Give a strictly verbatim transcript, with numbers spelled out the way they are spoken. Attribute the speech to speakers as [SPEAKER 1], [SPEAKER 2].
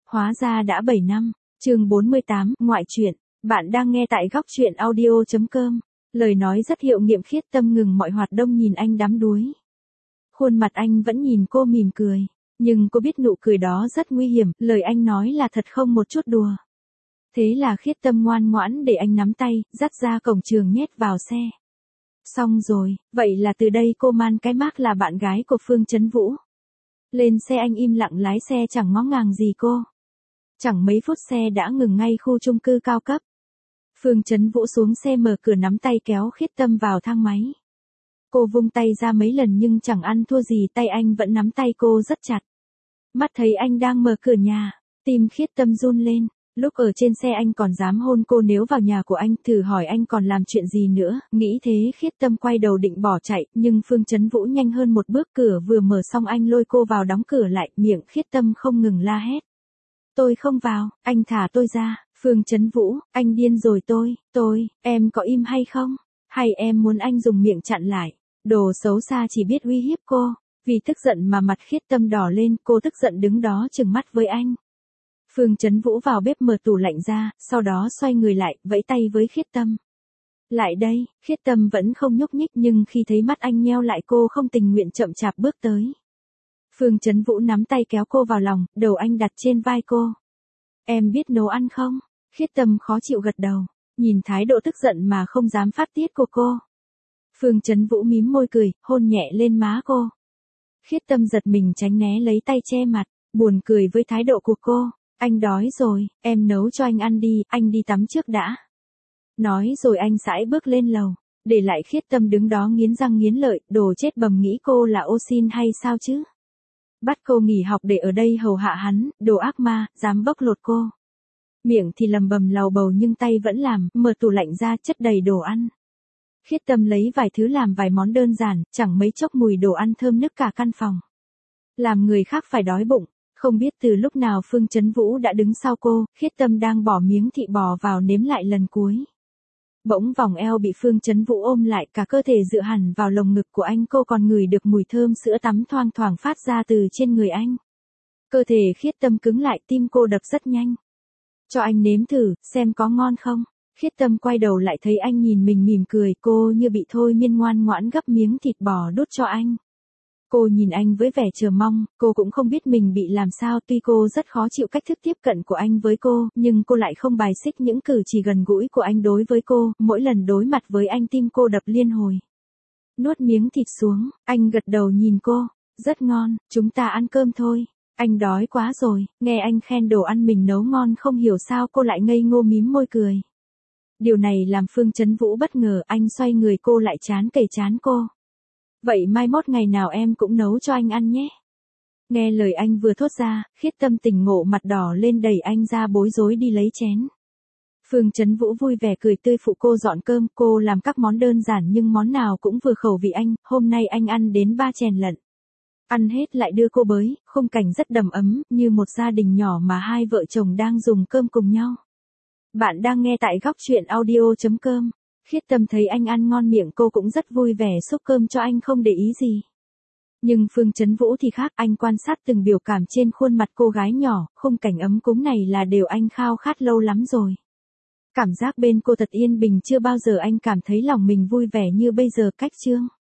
[SPEAKER 1] Hóa ra đã bảy năm. Chương bốn mươi tám, ngoại truyện. Bạn đang nghe tại góc truyện audio chấm com. Lời nói rất hiệu nghiệm. Khiết Tâm ngừng mọi hoạt động nhìn anh đắm đuối. Khuôn mặt anh vẫn nhìn cô mỉm cười, nhưng cô biết nụ cười đó rất nguy hiểm, lời anh nói là thật không một chút đùa. Thế là Khiết Tâm ngoan ngoãn để anh nắm tay, dắt ra cổng trường nhét vào xe. Xong rồi, vậy là từ đây cô man cái mác là bạn gái của Phương Chấn Vũ. Lên xe anh im lặng lái xe chẳng ngó ngàng gì cô. Chẳng mấy phút xe đã ngừng ngay khu chung cư cao cấp. Phương Chấn Vũ xuống xe mở cửa nắm tay kéo Khiết Tâm vào thang máy. Cô vung tay ra mấy lần nhưng chẳng ăn thua gì, tay anh vẫn nắm tay cô rất chặt. Mắt thấy anh đang mở cửa nhà, tim Khiết Tâm run lên. Lúc ở trên xe anh còn dám hôn cô nếu vào nhà của anh, thử hỏi anh còn làm chuyện gì nữa. Nghĩ thế Khiết Tâm quay đầu định bỏ chạy, nhưng Phương Chấn Vũ nhanh hơn một bước, cửa vừa mở xong anh lôi cô vào đóng cửa lại, miệng Khiết Tâm không ngừng la hét. Tôi không vào, anh thả tôi ra. Phương Chấn Vũ, anh điên rồi. Tôi, tôi, em có im hay không? Hay em muốn anh dùng miệng chặn lại? Đồ xấu xa chỉ biết uy hiếp cô. Vì tức giận mà mặt Khiết Tâm đỏ lên, cô tức giận đứng đó trừng mắt với anh. Phương Chấn Vũ vào bếp mở tủ lạnh ra, sau đó xoay người lại, vẫy tay với Khiết Tâm. Lại đây. Khiết Tâm vẫn không nhúc nhích, nhưng khi thấy mắt anh nheo lại cô không tình nguyện chậm chạp bước tới. Phương Chấn Vũ nắm tay kéo cô vào lòng, đầu anh đặt trên vai cô. Em biết nấu ăn không? Khiết Tâm khó chịu gật đầu, nhìn thái độ tức giận mà không dám phát tiết của cô. Phương Chấn Vũ mím môi cười, hôn nhẹ lên má cô. Khiết Tâm giật mình tránh né lấy tay che mặt, buồn cười với thái độ của cô. Anh đói rồi, em nấu cho anh ăn đi, anh đi tắm trước đã. Nói rồi anh sải bước lên lầu, để lại Khiết Tâm đứng đó nghiến răng nghiến lợi, đồ chết bầm, nghĩ cô là ô xin hay sao chứ? Bắt cô nghỉ học để ở đây hầu hạ hắn, đồ ác ma, dám bóc lột cô. Miệng thì lầm bầm lầu bầu nhưng tay vẫn làm, mở tủ lạnh ra chất đầy đồ ăn. Khiết Tâm lấy vài thứ làm vài món đơn giản, chẳng mấy chốc mùi đồ ăn thơm nức cả căn phòng. Làm người khác phải đói bụng. Không biết từ lúc nào Phương Chấn Vũ đã đứng sau cô, Khiết Tâm đang bỏ miếng thịt bò vào nếm lại lần cuối. Bỗng vòng eo bị Phương Chấn Vũ ôm lại, cả cơ thể dựa hẳn vào lồng ngực của anh, cô còn ngửi được mùi thơm sữa tắm thoang thoảng phát ra từ trên người anh. Cơ thể Khiết Tâm cứng lại, tim cô đập rất nhanh. Cho anh nếm thử, xem có ngon không. Khiết Tâm quay đầu lại thấy anh nhìn mình mỉm cười, cô như bị thôi miên ngoan ngoãn gấp miếng thịt bò đút cho anh. Cô nhìn anh với vẻ chờ mong, cô cũng không biết mình bị làm sao, tuy cô rất khó chịu cách thức tiếp cận của anh với cô, nhưng cô lại không bài xích những cử chỉ gần gũi của anh đối với cô, mỗi lần đối mặt với anh tim cô đập liên hồi. Nuốt miếng thịt xuống, anh gật đầu nhìn cô, rất ngon, chúng ta ăn cơm thôi, anh đói quá rồi. Nghe anh khen đồ ăn mình nấu ngon, không hiểu sao cô lại ngây ngô mím môi cười. Điều này làm Phương Chấn Vũ bất ngờ, anh xoay người cô lại chán kề chán cô. Vậy mai mốt ngày nào em cũng nấu cho anh ăn nhé. Nghe lời anh vừa thốt ra, Khiết Tâm tỉnh ngộ, mặt đỏ lên đẩy anh ra bối rối đi lấy chén. Phương Chấn Vũ vui vẻ cười tươi phụ cô dọn cơm, cô làm các món đơn giản nhưng món nào cũng vừa khẩu vị anh, hôm nay anh ăn đến ba chén lận. Ăn hết lại đưa cô bới, khung cảnh rất đầm ấm, như một gia đình nhỏ mà hai vợ chồng đang dùng cơm cùng nhau. Bạn đang nghe tại góc truyện audio chấm com. Khiết Tâm thấy anh ăn ngon miệng, cô cũng rất vui vẻ xúc cơm cho anh không để ý gì. Nhưng Phương Chấn Vũ thì khác, anh quan sát từng biểu cảm trên khuôn mặt cô gái nhỏ, khung cảnh ấm cúng này là điều anh khao khát lâu lắm rồi. Cảm giác bên cô thật yên bình, chưa bao giờ anh cảm thấy lòng mình vui vẻ như bây giờ. Cách chương